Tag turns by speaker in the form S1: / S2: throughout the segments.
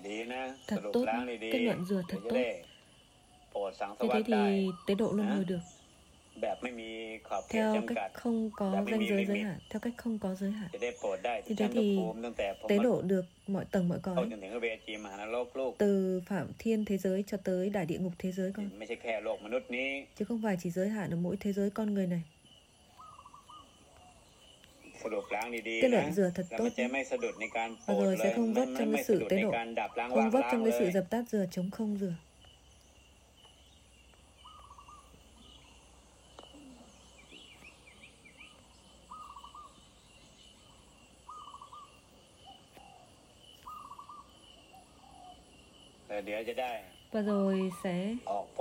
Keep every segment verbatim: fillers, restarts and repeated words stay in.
S1: thật tốt, kết luận rửa thật tốt. Như thế thì tế độ luân hồi được theo cách không có ranh giới giới hạn, theo cách không có giới hạn. Như thế thì tế độ được mọi tầng mọi cõi, từ phạm thiên thế giới cho tới đại địa ngục thế giới con, chứ không phải chỉ giới hạn ở mỗi thế giới con người này. Kết luận rửa thật tốt nhé. Và rồi sẽ không vấp trong cái sự tế độ, không vấp trong cái sự dập tắt rửa, chống không rửa. Và rồi sẽ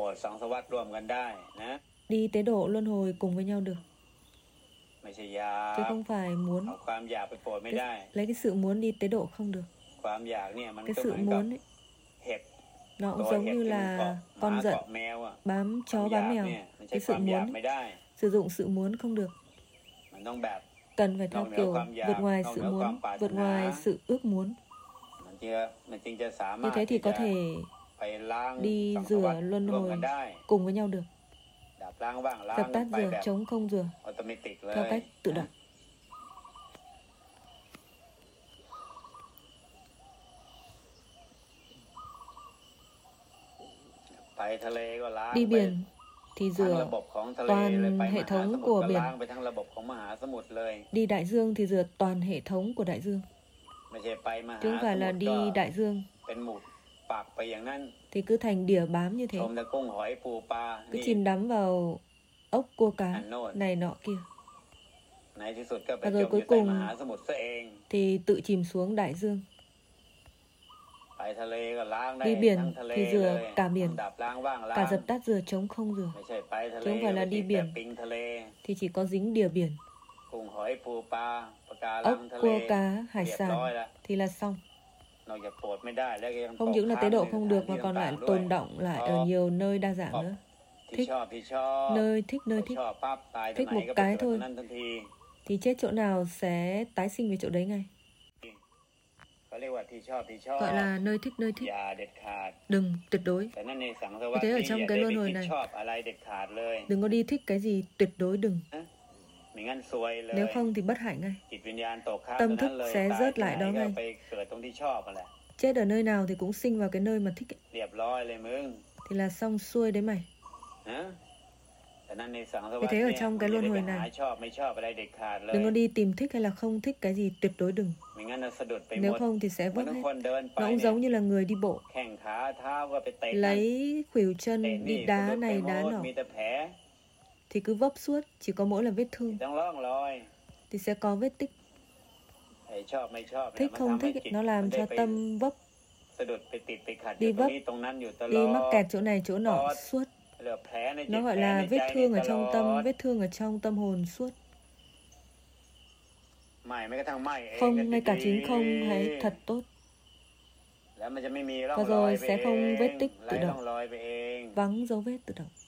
S1: đi tế độ luân hồi cùng với nhau được, chứ không phải muốn cái, lấy cái sự muốn đi tế độ không được. Cái sự muốn ấy, nó cũng giống như là con giận bám chó bám mèo. Cái sự muốn ấy, sử dụng sự muốn không được, cần phải theo kiểu vượt ngoài sự muốn, vượt ngoài sự ước muốn. Như thế thì có thể đi rửa luân hồi cùng với nhau được, dập tắt rửa, chống không rửa, theo cách tự động. Đi biển thì rửa toàn hệ thống của biển. Đi đại dương thì rửa toàn hệ thống của đại dương, chứ không phải là đi đại dương thì cứ thành đỉa bám như thế, cứ chìm đắm vào ốc cua cá này nọ kia. Và rồi cuối cùng thì tự chìm xuống đại dương. Đi biển thì rửa cả biển, cả dập tắt rửa, chống không rửa, chứ không phải là đi biển thì chỉ có dính đỉa biển, ốc cua cá hải sản thì là xong. Không những là tế độ không được mà còn lại tồn đọng lại ở nhiều nơi đa dạng nữa. Thích nơi thích nơi thích, thích một cái thôi thì chết chỗ nào sẽ tái sinh về chỗ đấy ngay. Gọi là nơi thích nơi thích, đừng tuyệt đối. Vì thế ở trong cái luân hồi này, đừng có đi thích cái gì, tuyệt đối đừng. Nếu không thì bất hạnh ngay, tâm thức sẽ rớt lại đó ngay. Chết ở nơi nào thì cũng sinh vào cái nơi mà thích ấy. Thì là xong xuôi đấy mày. Vì thế ở trong cái luân hồi này, đừng có đi tìm thích hay là không thích cái gì, tuyệt đối đừng. Nếu không thì sẽ vấp hết. Nó cũng giống như là người đi bộ, lấy khuỷu chân đi đá này đá nọ thì cứ vấp suốt, chỉ có mỗi là vết thương thì sẽ có vết tích. Thích không thích nó làm cho tâm vấp, đi vấp, đi mắc kẹt chỗ này chỗ nọ suốt. Nó gọi là vết thương ở trong tâm, vết thương ở trong tâm hồn suốt. Không, ngay cả chính không hay thật tốt. Và rồi sẽ không vết tích tự động, vắng dấu vết tự động.